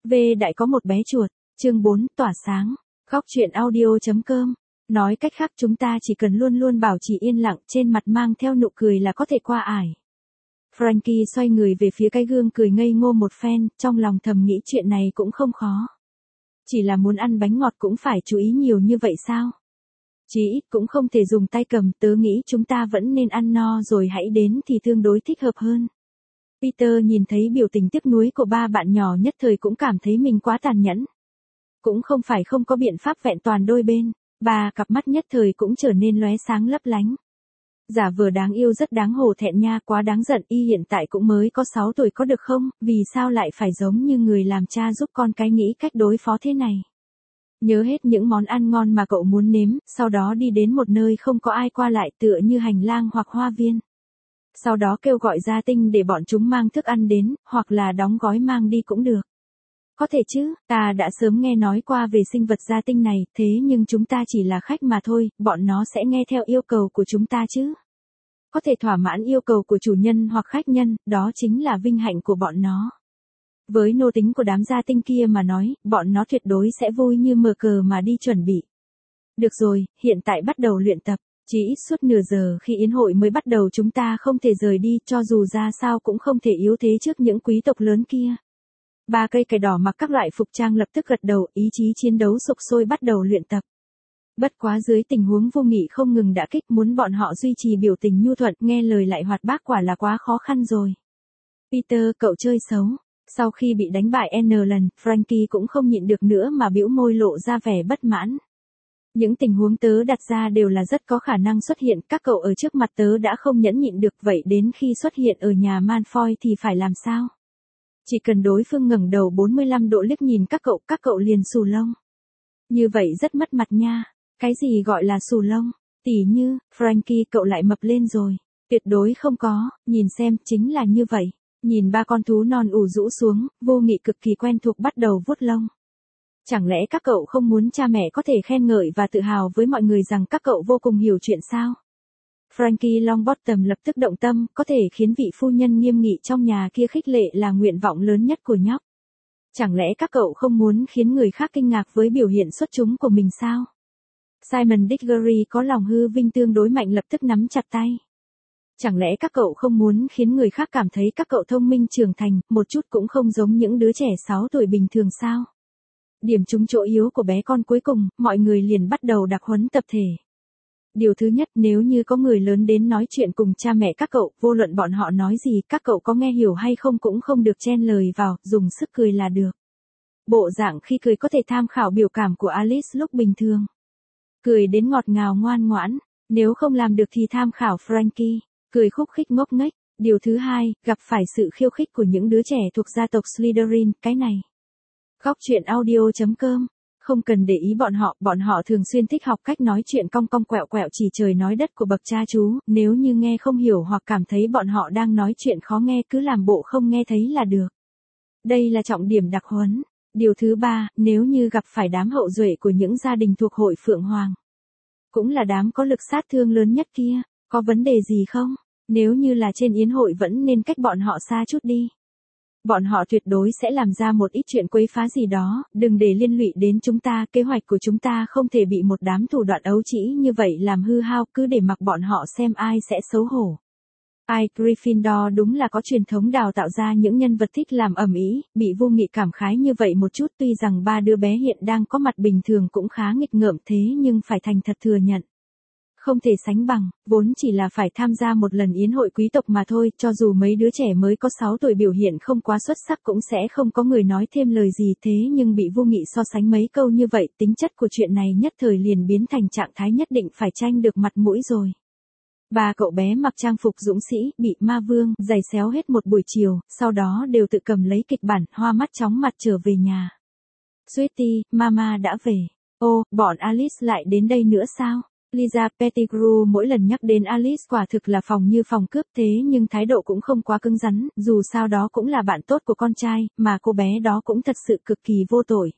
V đại có một bé chuột, chương 4, tỏa sáng, góc truyện audio.com. Nói cách khác chúng ta chỉ cần luôn luôn bảo trì yên lặng, trên mặt mang theo nụ cười là có thể qua ải. Frankie xoay người về phía cái gương cười ngây ngô một phen, trong lòng thầm nghĩ chuyện này cũng không khó. Chỉ là muốn ăn bánh ngọt cũng phải chú ý nhiều như vậy sao? Chí ít cũng không thể dùng tay cầm, tớ nghĩ chúng ta vẫn nên ăn no rồi hãy đến thì tương đối thích hợp hơn. Peter nhìn thấy biểu tình tiếc nuối của ba bạn nhỏ nhất thời cũng cảm thấy mình quá tàn nhẫn. Cũng không phải không có biện pháp vẹn toàn đôi bên, ba cặp mắt nhất thời cũng trở nên lóe sáng lấp lánh. Giả vờ đáng yêu rất đáng hổ thẹn nha, quá đáng giận, y hiện tại cũng mới có 6 tuổi có được không, vì sao lại phải giống như người làm cha giúp con cái nghĩ cách đối phó thế này. Nhớ hết những món ăn ngon mà cậu muốn nếm, sau đó đi đến một nơi không có ai qua lại tựa như hành lang hoặc hoa viên. Sau đó kêu gọi gia tinh để bọn chúng mang thức ăn đến, hoặc là đóng gói mang đi cũng được. Có thể chứ, ta đã sớm nghe nói qua về sinh vật gia tinh này, thế nhưng chúng ta chỉ là khách mà thôi, bọn nó sẽ nghe theo yêu cầu của chúng ta chứ. Có thể thỏa mãn yêu cầu của chủ nhân hoặc khách nhân, đó chính là vinh hạnh của bọn nó. Với nô tính của đám gia tinh kia mà nói, bọn nó tuyệt đối sẽ vui như mờ cờ mà đi chuẩn bị. Được rồi, hiện tại bắt đầu luyện tập. Chỉ ít suốt nửa giờ khi yến hội mới bắt đầu chúng ta không thể rời đi, cho dù ra sao cũng không thể yếu thế trước những quý tộc lớn kia. Ba cây cải đỏ mặc các loại phục trang lập tức gật đầu, ý chí chiến đấu sục sôi bắt đầu luyện tập. Bất quá dưới tình huống vô nghị không ngừng đả kích, muốn bọn họ duy trì biểu tình nhu thuận, nghe lời lại hoạt bát quả là quá khó khăn rồi. Peter, cậu chơi xấu. Sau khi bị đánh bại N lần, Frankie cũng không nhịn được nữa mà bĩu môi lộ ra vẻ bất mãn. Những tình huống tớ đặt ra đều là rất có khả năng xuất hiện, các cậu ở trước mặt tớ đã không nhẫn nhịn được, vậy đến khi xuất hiện ở nhà Malfoy thì phải làm sao? Chỉ cần đối phương ngẩng đầu 45 độ liếc nhìn các cậu liền xù lông. Như vậy rất mất mặt nha. Cái gì gọi là xù lông? Tỉ như, Frankie cậu lại mập lên rồi. Tuyệt đối không có, nhìn xem, chính là như vậy. Nhìn ba con thú non ủ rũ xuống, vô nghị cực kỳ quen thuộc bắt đầu vuốt lông. Chẳng lẽ các cậu không muốn cha mẹ có thể khen ngợi và tự hào với mọi người rằng các cậu vô cùng hiểu chuyện sao? Frankie Longbottom lập tức động tâm, có thể khiến vị phu nhân nghiêm nghị trong nhà kia khích lệ là nguyện vọng lớn nhất của nhóc. Chẳng lẽ các cậu không muốn khiến người khác kinh ngạc với biểu hiện xuất chúng của mình sao? Simon Diggory có lòng hư vinh tương đối mạnh lập tức nắm chặt tay. Chẳng lẽ các cậu không muốn khiến người khác cảm thấy các cậu thông minh trưởng thành, một chút cũng không giống những đứa trẻ 6 tuổi bình thường sao? Điểm trúng chỗ yếu của bé con cuối cùng, mọi người liền bắt đầu đặc huấn tập thể. Điều thứ nhất, nếu như có người lớn đến nói chuyện cùng cha mẹ các cậu, vô luận bọn họ nói gì, các cậu có nghe hiểu hay không cũng không được chen lời vào, dùng sức cười là được. Bộ dạng khi cười có thể tham khảo biểu cảm của Alice lúc bình thường. Cười đến ngọt ngào ngoan ngoãn, nếu không làm được thì tham khảo Frankie, cười khúc khích ngốc nghếch. Điều thứ hai, gặp phải sự khiêu khích của những đứa trẻ thuộc gia tộc Slytherin, cái này. Góc truyện audio.com. Không cần để ý bọn họ thường xuyên thích học cách nói chuyện cong cong quẹo quẹo chỉ trời nói đất của bậc cha chú, nếu như nghe không hiểu hoặc cảm thấy bọn họ đang nói chuyện khó nghe cứ làm bộ không nghe thấy là được. Đây là trọng điểm đặc huấn. Điều thứ ba, nếu như gặp phải đám hậu duệ của những gia đình thuộc hội Phượng Hoàng, cũng là đám có lực sát thương lớn nhất kia, có vấn đề gì không? Nếu như là trên yến hội vẫn nên cách bọn họ xa chút đi. Bọn họ tuyệt đối sẽ làm ra một ít chuyện quấy phá gì đó, đừng để liên lụy đến chúng ta, kế hoạch của chúng ta không thể bị một đám thủ đoạn ấu trĩ như vậy làm hư hao, cứ để mặc bọn họ xem ai sẽ xấu hổ. Ai, Gryffindor đúng là có truyền thống đào tạo ra những nhân vật thích làm ầm ĩ, bị vô nghị cảm khái như vậy một chút, tuy rằng ba đứa bé hiện đang có mặt bình thường cũng khá nghịch ngợm thế nhưng phải thành thật thừa nhận. Không thể sánh bằng, vốn chỉ là phải tham gia một lần yến hội quý tộc mà thôi, cho dù mấy đứa trẻ mới có 6 tuổi biểu hiện không quá xuất sắc cũng sẽ không có người nói thêm lời gì, thế nhưng bị vô nghị so sánh mấy câu như vậy, tính chất của chuyện này nhất thời liền biến thành trạng thái nhất định phải tranh được mặt mũi rồi. Ba cậu bé mặc trang phục dũng sĩ, bị ma vương giày xéo hết một buổi chiều, sau đó đều tự cầm lấy kịch bản, hoa mắt chóng mặt trở về nhà. Sweetie, Mama đã về. Ô, bọn Alice lại đến đây nữa sao? Lisa Pettigrew mỗi lần nhắc đến Alice quả thực là phòng như phòng cướp, thế nhưng thái độ cũng không quá cứng rắn, dù sao đó cũng là bạn tốt của con trai, mà cô bé đó cũng thật sự cực kỳ vô tội.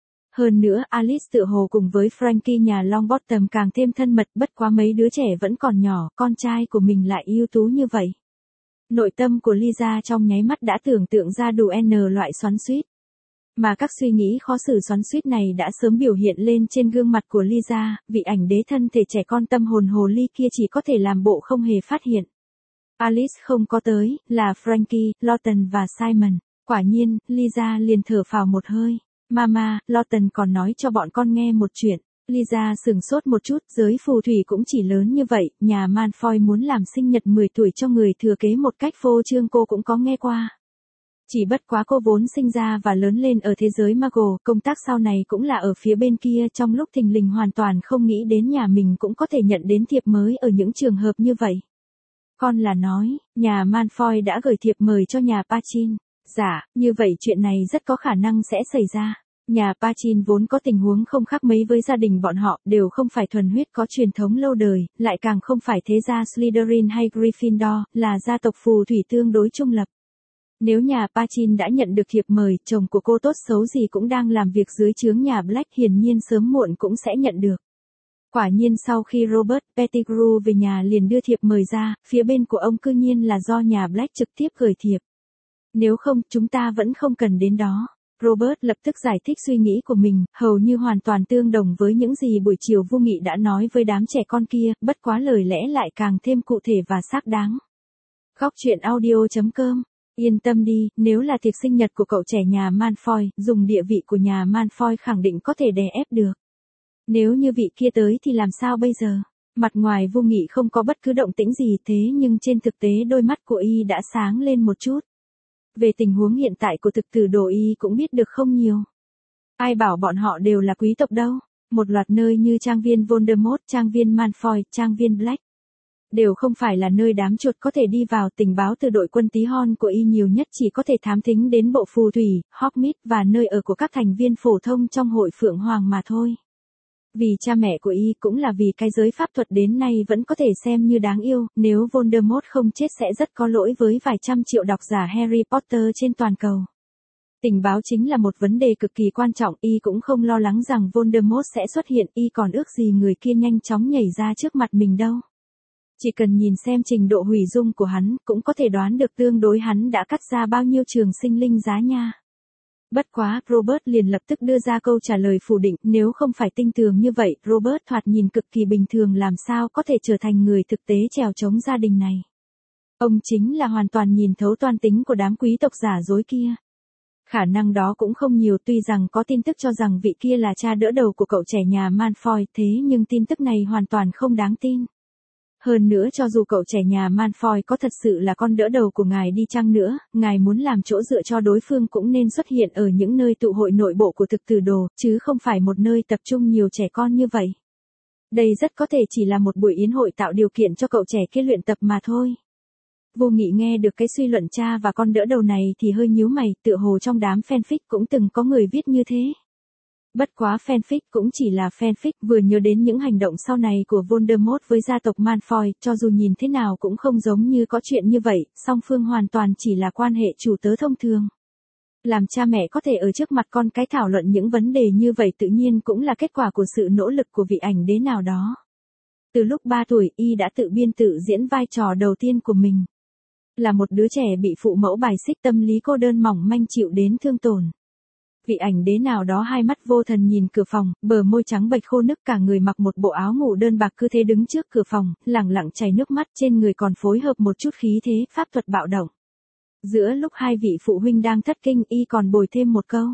Hơn nữa Alice tựa hồ cùng với Frankie nhà Longbottom càng thêm thân mật, bất quá mấy đứa trẻ vẫn còn nhỏ, con trai của mình lại ưu tú như vậy. Nội tâm của Lisa trong nháy mắt đã tưởng tượng ra đủ N loại xoắn xuýt. Mà các suy nghĩ khó xử xoắn xuýt này đã sớm biểu hiện lên trên gương mặt của Lisa, vị ảnh đế thân thể trẻ con tâm hồn hồ ly kia chỉ có thể làm bộ không hề phát hiện. Alice không có tới, là Frankie, Lawton và Simon. Quả nhiên, Lisa liền thở phào một hơi. Mama, Lawton còn nói cho bọn con nghe một chuyện. Lisa sửng sốt một chút, giới phù thủy cũng chỉ lớn như vậy, nhà Malfoy muốn làm sinh nhật 10 tuổi cho người thừa kế một cách phô trương cô cũng có nghe qua. Chỉ bất quá cô vốn sinh ra và lớn lên ở thế giới Muggle, công tác sau này cũng là ở phía bên kia, trong lúc thình lình hoàn toàn không nghĩ đến nhà mình cũng có thể nhận đến thiệp mới ở những trường hợp như vậy. Con là nói, nhà Malfoy đã gửi thiệp mời cho nhà Pachin. Dạ, như vậy chuyện này rất có khả năng sẽ xảy ra. Nhà Pachin vốn có tình huống không khác mấy với gia đình bọn họ, đều không phải thuần huyết có truyền thống lâu đời, lại càng không phải thế gia Slytherin hay Gryffindor, là gia tộc phù thủy tương đối trung lập. Nếu nhà Pachin đã nhận được thiệp mời, chồng của cô tốt xấu gì cũng đang làm việc dưới trướng nhà Black, hiển nhiên sớm muộn cũng sẽ nhận được. Quả nhiên sau khi Robert Pettigrew về nhà liền đưa thiệp mời ra, phía bên của ông cư nhiên là do nhà Black trực tiếp gửi thiệp. Nếu không, chúng ta vẫn không cần đến đó. Robert lập tức giải thích suy nghĩ của mình, hầu như hoàn toàn tương đồng với những gì buổi chiều Vu Nghị đã nói với đám trẻ con kia, bất quá lời lẽ lại càng thêm cụ thể và xác đáng. Góc truyện audio.com. Yên tâm đi, nếu là tiệc sinh nhật của cậu trẻ nhà Malfoy, dùng địa vị của nhà Malfoy khẳng định có thể đè ép được. Nếu như vị kia tới thì làm sao bây giờ? Mặt ngoài Vu Nghị không có bất cứ động tĩnh gì, thế nhưng trên thực tế đôi mắt của y đã sáng lên một chút. Về tình huống hiện tại của thực tử đồ y cũng biết được không nhiều. Ai bảo bọn họ đều là quý tộc đâu. Một loạt nơi như trang viên Voldemort, trang viên Malfoy, trang viên Black đều không phải là nơi đám chuột có thể đi vào. Tình báo từ đội quân tí hon của y nhiều nhất chỉ có thể thám thính đến bộ phù thủy, Hogsmeade và nơi ở của các thành viên phổ thông trong hội Phượng Hoàng mà thôi. Vì cha mẹ của y cũng là vì cái giới pháp thuật đến nay vẫn có thể xem như đáng yêu, nếu Voldemort không chết sẽ rất có lỗi với vài trăm triệu độc giả Harry Potter trên toàn cầu. Tình báo chính là một vấn đề cực kỳ quan trọng, y cũng không lo lắng rằng Voldemort sẽ xuất hiện, y còn ước gì người kia nhanh chóng nhảy ra trước mặt mình đâu. Chỉ cần nhìn xem trình độ hủy dung của hắn, cũng có thể đoán được tương đối hắn đã cắt ra bao nhiêu trường sinh linh giá nha. Bất quá, Robert liền lập tức đưa ra câu trả lời phủ định, nếu không phải tinh tường như vậy, Robert thoạt nhìn cực kỳ bình thường, làm sao có thể trở thành người thực tế chèo chống gia đình này. Ông chính là hoàn toàn nhìn thấu toan tính của đám quý tộc giả dối kia. Khả năng đó cũng không nhiều, tuy rằng có tin tức cho rằng vị kia là cha đỡ đầu của cậu trẻ nhà Malfoy, thế nhưng tin tức này hoàn toàn không đáng tin. Hơn nữa cho dù cậu trẻ nhà Malfoy có thật sự là con đỡ đầu của ngài đi chăng nữa, ngài muốn làm chỗ dựa cho đối phương cũng nên xuất hiện ở những nơi tụ hội nội bộ của thực tử đồ, chứ không phải một nơi tập trung nhiều trẻ con như vậy. Đây rất có thể chỉ là một buổi yến hội tạo điều kiện cho cậu trẻ kia luyện tập mà thôi. Vô Nghị nghe được cái suy luận cha và con đỡ đầu này thì hơi nhíu mày, tựa hồ trong đám fanfic cũng từng có người viết như thế. Bất quá fanfic cũng chỉ là fanfic, vừa nhớ đến những hành động sau này của Voldemort với gia tộc Malfoy, cho dù nhìn thế nào cũng không giống như có chuyện như vậy, song phương hoàn toàn chỉ là quan hệ chủ tớ thông thường. Làm cha mẹ có thể ở trước mặt con cái thảo luận những vấn đề như vậy tự nhiên cũng là kết quả của sự nỗ lực của vị ảnh đế nào đó. Từ lúc 3 tuổi, y đã tự biên tự diễn vai trò đầu tiên của mình. Là một đứa trẻ bị phụ mẫu bài xích, tâm lý cô đơn mỏng manh, chịu đến thương tổn. Vị ảnh đế nào đó hai mắt vô thần nhìn cửa phòng, bờ môi trắng bệch khô nức, cả người mặc một bộ áo ngủ đơn bạc cứ thế đứng trước cửa phòng, lẳng lặng chảy nước mắt, trên người còn phối hợp một chút khí thế pháp thuật bạo động. Giữa lúc hai vị phụ huynh đang thất kinh, y còn bồi thêm một câu.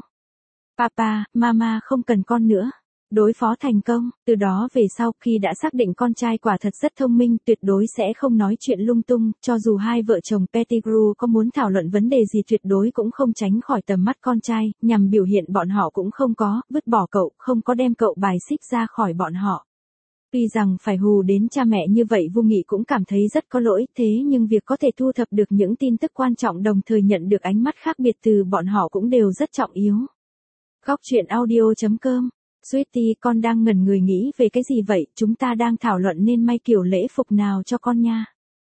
Papa, Mama không cần con nữa. Đối phó thành công, từ đó về sau khi đã xác định con trai quả thật rất thông minh, tuyệt đối sẽ không nói chuyện lung tung, cho dù hai vợ chồng Pettigrew có muốn thảo luận vấn đề gì tuyệt đối cũng không tránh khỏi tầm mắt con trai, nhằm biểu hiện bọn họ cũng không có, vứt bỏ cậu, không có đem cậu bài xích ra khỏi bọn họ. Tuy rằng phải hù đến cha mẹ như vậy Vu Nghị cũng cảm thấy rất có lỗi, thế nhưng việc có thể thu thập được những tin tức quan trọng đồng thời nhận được ánh mắt khác biệt từ bọn họ cũng đều rất trọng yếu. Góc truyện audio.com. Sweetie, con đang ngẩn người nghĩ về cái gì vậy, chúng ta đang thảo luận nên may kiểu lễ phục nào cho con nha.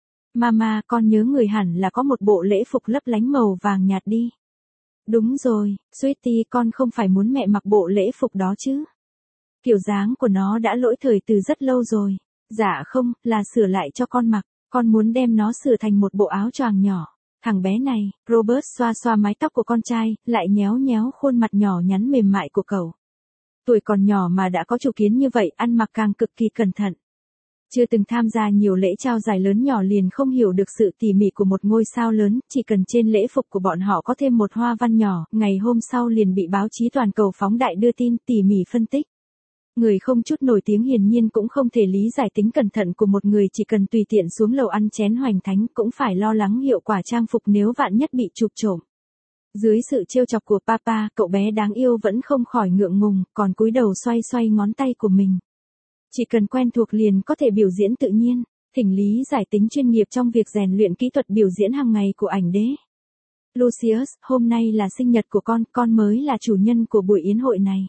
Mama, con nhớ người hẳn là có một bộ lễ phục lấp lánh màu vàng nhạt đi. Đúng rồi, Sweetie, con không phải muốn mẹ mặc bộ lễ phục đó chứ. Kiểu dáng của nó đã lỗi thời từ rất lâu rồi. Dạ không, là sửa lại cho con mặc, con muốn đem nó sửa thành một bộ áo choàng nhỏ. Thằng bé này, Robert xoa xoa mái tóc của con trai, lại nhéo nhéo khuôn mặt nhỏ nhắn mềm mại của cậu. Tuổi còn nhỏ mà đã có chủ kiến như vậy, ăn mặc càng cực kỳ cẩn thận. Chưa từng tham gia nhiều lễ trao giải lớn nhỏ liền không hiểu được sự tỉ mỉ của một ngôi sao lớn, chỉ cần trên lễ phục của bọn họ có thêm một hoa văn nhỏ, ngày hôm sau liền bị báo chí toàn cầu phóng đại đưa tin tỉ mỉ phân tích. Người không chút nổi tiếng hiển nhiên cũng không thể lý giải tính cẩn thận của một người chỉ cần tùy tiện xuống lầu ăn chén hoành thánh cũng phải lo lắng hiệu quả trang phục nếu vạn nhất bị chụp trộm. Dưới sự trêu chọc của papa, cậu bé đáng yêu vẫn không khỏi ngượng ngùng, còn cúi đầu xoay xoay ngón tay của mình. Chỉ cần quen thuộc liền có thể biểu diễn tự nhiên, thỉnh lý giải tính chuyên nghiệp trong việc rèn luyện kỹ thuật biểu diễn hàng ngày của ảnh đế. Lucius, hôm nay là sinh nhật của con mới là chủ nhân của buổi yến hội này.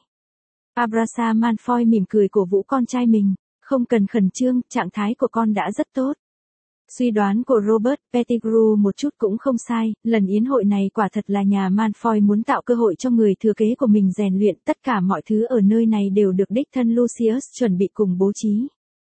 Abraxas Malfoy mỉm cười cổ vũ con trai mình, không cần khẩn trương, trạng thái của con đã rất tốt. Suy đoán của Robert Pettigrew một chút cũng không sai, lần yến hội này quả thật là nhà Malfoy muốn tạo cơ hội cho người thừa kế của mình rèn luyện, tất cả mọi thứ ở nơi này đều được đích thân Lucius chuẩn bị cùng bố trí.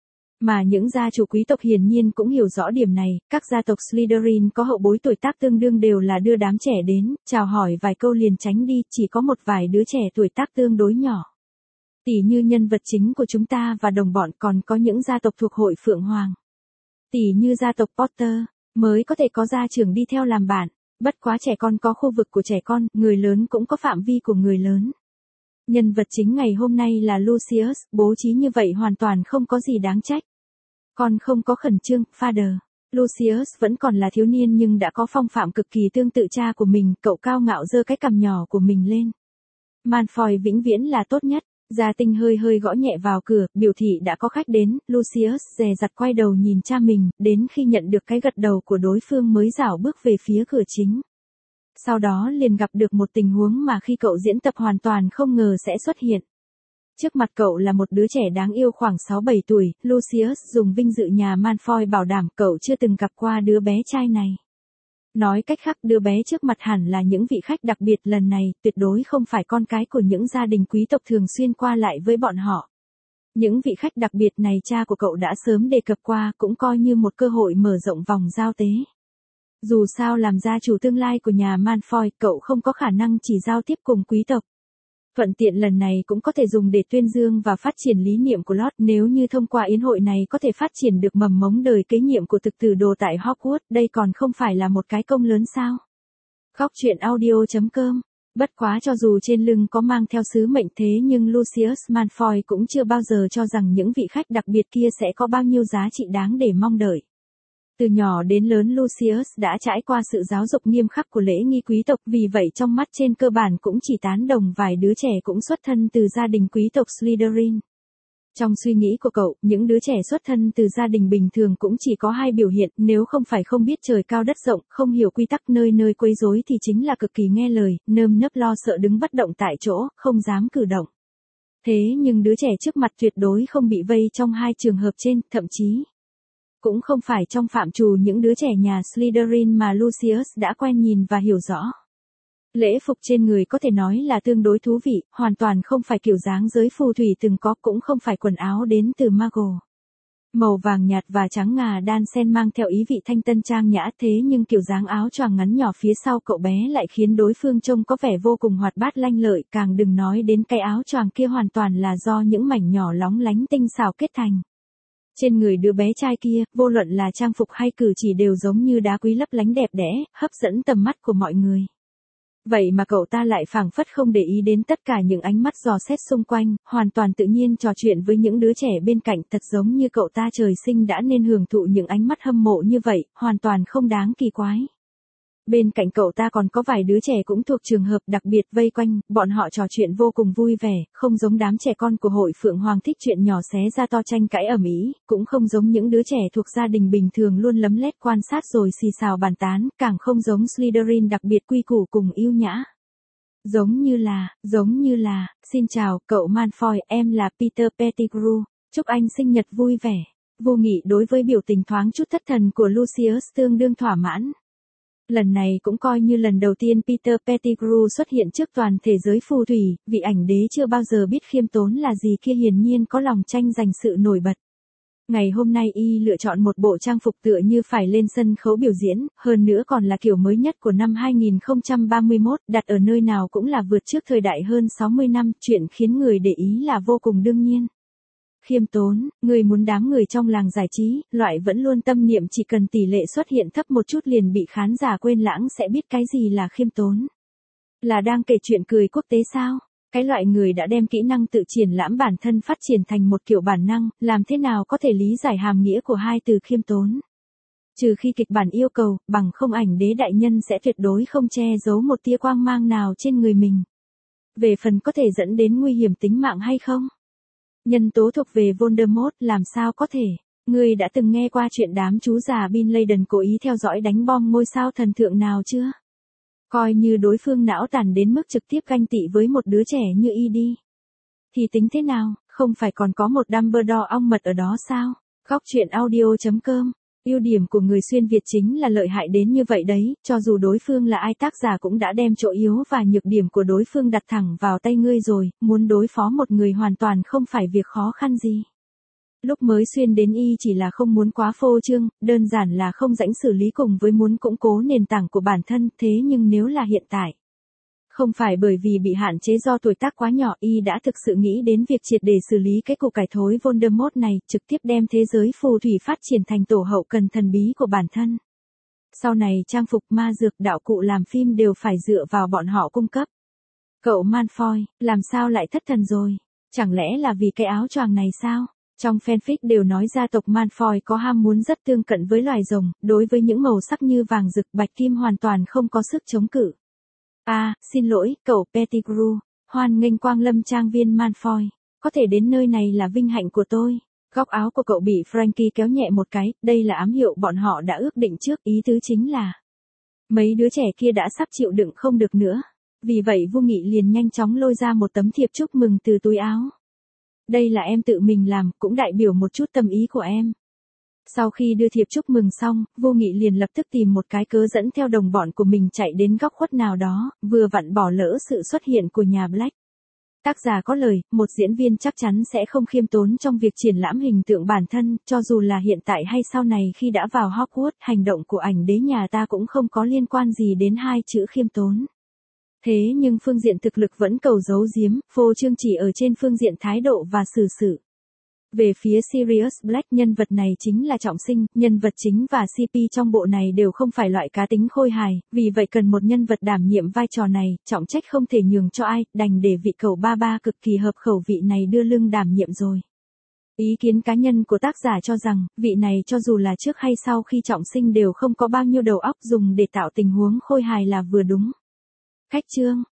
Mà những gia chủ quý tộc hiển nhiên cũng hiểu rõ điểm này, các gia tộc Slytherin có hậu bối tuổi tác tương đương đều là đưa đám trẻ đến, chào hỏi vài câu liền tránh đi, chỉ có một vài đứa trẻ tuổi tác tương đối nhỏ. Tỉ như nhân vật chính của chúng ta và đồng bọn, còn có những gia tộc thuộc hội Phượng Hoàng. Tỉ như gia tộc Potter, mới có thể có gia trưởng đi theo làm bạn, bất quá trẻ con có khu vực của trẻ con, người lớn cũng có phạm vi của người lớn. Nhân vật chính ngày hôm nay là Lucius, bố trí như vậy hoàn toàn không có gì đáng trách. Con không có khẩn trương, father. Lucius vẫn còn là thiếu niên nhưng đã có phong phạm cực kỳ tương tự cha của mình, cậu cao ngạo giơ cái cằm nhỏ của mình lên. Malfoy vĩnh viễn là tốt nhất. Gia Tinh hơi hơi gõ nhẹ vào cửa, biểu thị đã có khách đến, Lucius dè dặt quay đầu nhìn cha mình, đến khi nhận được cái gật đầu của đối phương mới rảo bước về phía cửa chính. Sau đó liền gặp được một tình huống mà khi cậu diễn tập hoàn toàn không ngờ sẽ xuất hiện. Trước mặt cậu là một đứa trẻ đáng yêu khoảng 6-7 tuổi, Lucius dùng vinh dự nhà Malfoy bảo đảm cậu chưa từng gặp qua đứa bé trai này. Nói cách khác, đứa bé trước mặt hẳn là những vị khách đặc biệt lần này, tuyệt đối không phải con cái của những gia đình quý tộc thường xuyên qua lại với bọn họ. Những vị khách đặc biệt này cha của cậu đã sớm đề cập qua, cũng coi như một cơ hội mở rộng vòng giao tế. Dù sao làm gia chủ tương lai của nhà Malfoy, cậu không có khả năng chỉ giao tiếp cùng quý tộc. Thuận tiện lần này cũng có thể dùng để tuyên dương và phát triển lý niệm của Lord, nếu như thông qua yến hội này có thể phát triển được mầm mống đời kế nhiệm của thực tử đồ tại Hogwarts, đây còn không phải là một cái công lớn sao? Góc truyện audio.com. Bất quá cho dù trên lưng có mang theo sứ mệnh thế nhưng Lucius Malfoy cũng chưa bao giờ cho rằng những vị khách đặc biệt kia sẽ có bao nhiêu giá trị đáng để mong đợi. Từ nhỏ đến lớn Lucius đã trải qua sự giáo dục nghiêm khắc của lễ nghi quý tộc, vì vậy trong mắt trên cơ bản cũng chỉ tán đồng vài đứa trẻ cũng xuất thân từ gia đình quý tộc Slytherin. Trong suy nghĩ của cậu, những đứa trẻ xuất thân từ gia đình bình thường cũng chỉ có hai biểu hiện, nếu không phải không biết trời cao đất rộng, không hiểu quy tắc nơi nơi quấy rối thì chính là cực kỳ nghe lời, nơm nớp lo sợ đứng bất động tại chỗ, không dám cử động. Thế nhưng đứa trẻ trước mặt tuyệt đối không bị vây trong hai trường hợp trên, thậm chí cũng không phải trong phạm trù những đứa trẻ nhà Slytherin mà Lucius đã quen nhìn và hiểu rõ. Lễ phục trên người có thể nói là tương đối thú vị, hoàn toàn không phải kiểu dáng giới phù thủy từng có, cũng không phải quần áo đến từ Muggle. Màu vàng nhạt và trắng ngà đan xen mang theo ý vị thanh tân trang nhã, thế nhưng kiểu dáng áo choàng ngắn nhỏ phía sau cậu bé lại khiến đối phương trông có vẻ vô cùng hoạt bát lanh lợi, càng đừng nói đến cái áo choàng kia hoàn toàn là do những mảnh nhỏ lóng lánh tinh xảo kết thành. Trên người đứa bé trai kia, vô luận là trang phục hay cử chỉ đều giống như đá quý lấp lánh đẹp đẽ, hấp dẫn tầm mắt của mọi người. Vậy mà cậu ta lại phảng phất không để ý đến tất cả những ánh mắt dò xét xung quanh, hoàn toàn tự nhiên trò chuyện với những đứa trẻ bên cạnh, thật giống như cậu ta trời sinh đã nên hưởng thụ những ánh mắt hâm mộ như vậy, hoàn toàn không đáng kỳ quái. Bên cạnh cậu ta còn có vài đứa trẻ cũng thuộc trường hợp đặc biệt vây quanh, bọn họ trò chuyện vô cùng vui vẻ, không giống đám trẻ con của hội Phượng Hoàng thích chuyện nhỏ xé ra to tranh cãi ầm ĩ, cũng không giống những đứa trẻ thuộc gia đình bình thường luôn lấm lét quan sát rồi xì xào bàn tán, càng không giống Slytherin đặc biệt quy củ cùng yêu nhã. Giống như là, xin chào, cậu Malfoy, em là Peter Pettigrew, chúc anh sinh nhật vui vẻ. Vô Nghị đối với biểu tình thoáng chút thất thần của Lucius tương đương thỏa mãn. Lần này cũng coi như lần đầu tiên Peter Pettigrew xuất hiện trước toàn thế giới phù thủy, vị ảnh đế chưa bao giờ biết khiêm tốn là gì kia hiển nhiên có lòng tranh giành sự nổi bật. Ngày hôm nay y lựa chọn một bộ trang phục tựa như phải lên sân khấu biểu diễn, hơn nữa còn là kiểu mới nhất của năm 2031, đặt ở nơi nào cũng là vượt trước thời đại hơn 60 năm, chuyện khiến người để ý là vô cùng đương nhiên. Khiêm tốn, người muốn đám người trong làng giải trí, loại vẫn luôn tâm niệm chỉ cần tỷ lệ xuất hiện thấp một chút liền bị khán giả quên lãng sẽ biết cái gì là khiêm tốn. Là đang kể chuyện cười quốc tế sao? Cái loại người đã đem kỹ năng tự triển lãm bản thân phát triển thành một kiểu bản năng, làm thế nào có thể lý giải hàm nghĩa của hai từ khiêm tốn. Trừ khi kịch bản yêu cầu, bằng không ảnh đế đại nhân sẽ tuyệt đối không che giấu một tia quang mang nào trên người mình. Về phần có thể dẫn đến nguy hiểm tính mạng hay không? Nhân tố thuộc về Voldemort làm sao có thể? Ngươi đã từng nghe qua chuyện đám chú già Bin Laden cố ý theo dõi đánh bom ngôi sao thần thượng nào chưa? Coi như đối phương não tàn đến mức trực tiếp ganh tị với một đứa trẻ như y đi. Thì tính thế nào, không phải còn có một Dumbledore ong mật ở đó sao? Góc truyện audio.com. Ưu điểm của người xuyên Việt chính là lợi hại đến như vậy đấy, cho dù đối phương là ai tác giả cũng đã đem chỗ yếu và nhược điểm của đối phương đặt thẳng vào tay ngươi rồi, muốn đối phó một người hoàn toàn không phải việc khó khăn gì. Lúc mới xuyên đến y chỉ là không muốn quá phô trương, đơn giản là không rãnh xử lý cùng với muốn củng cố nền tảng của bản thân, thế nhưng nếu là hiện tại. Không phải bởi vì bị hạn chế do tuổi tác quá nhỏ y đã thực sự nghĩ đến việc triệt để xử lý cái củ cải thối Voldemort này, trực tiếp đem thế giới phù thủy phát triển thành tổ hậu cần thần bí của bản thân. Sau này trang phục ma dược đạo cụ làm phim đều phải dựa vào bọn họ cung cấp. Cậu Malfoy, làm sao lại thất thần rồi? Chẳng lẽ là vì cái áo choàng này sao? Trong fanfic đều nói gia tộc Malfoy có ham muốn rất tương cận với loài rồng, đối với những màu sắc như vàng rực bạch kim hoàn toàn không có sức chống cự. Xin lỗi, cậu Pettigrew, hoan nghênh quang lâm trang viên Malfoy, có thể đến nơi này là vinh hạnh của tôi. Góc áo của cậu bị Frankie kéo nhẹ một cái, đây là ám hiệu bọn họ đã ước định trước, ý tứ chính là mấy đứa trẻ kia đã sắp chịu đựng không được nữa. Vì vậy Vu Nghị liền nhanh chóng lôi ra một tấm thiệp chúc mừng từ túi áo. Đây là em tự mình làm, cũng đại biểu một chút tâm ý của em. Sau khi đưa thiệp chúc mừng xong, Vô Nghị liền lập tức tìm một cái cớ dẫn theo đồng bọn của mình chạy đến góc khuất nào đó, vừa vặn bỏ lỡ sự xuất hiện của nhà Black. Tác giả có lời, một diễn viên chắc chắn sẽ không khiêm tốn trong việc triển lãm hình tượng bản thân, cho dù là hiện tại hay sau này khi đã vào Hogwarts, hành động của ảnh đế nhà ta cũng không có liên quan gì đến hai chữ khiêm tốn. Thế nhưng phương diện thực lực vẫn cầu giấu giếm, phô trương chỉ ở trên phương diện thái độ và xử sự. Về phía Sirius Black, nhân vật này chính là trọng sinh, nhân vật chính và CP trong bộ này đều không phải loại cá tính khôi hài, vì vậy cần một nhân vật đảm nhiệm vai trò này, trọng trách không thể nhường cho ai, đành để vị cậu ba ba cực kỳ hợp khẩu vị này đưa lưng đảm nhiệm rồi. Ý kiến cá nhân của tác giả cho rằng, vị này cho dù là trước hay sau khi trọng sinh đều không có bao nhiêu đầu óc dùng để tạo tình huống khôi hài là vừa đúng. Khách chương.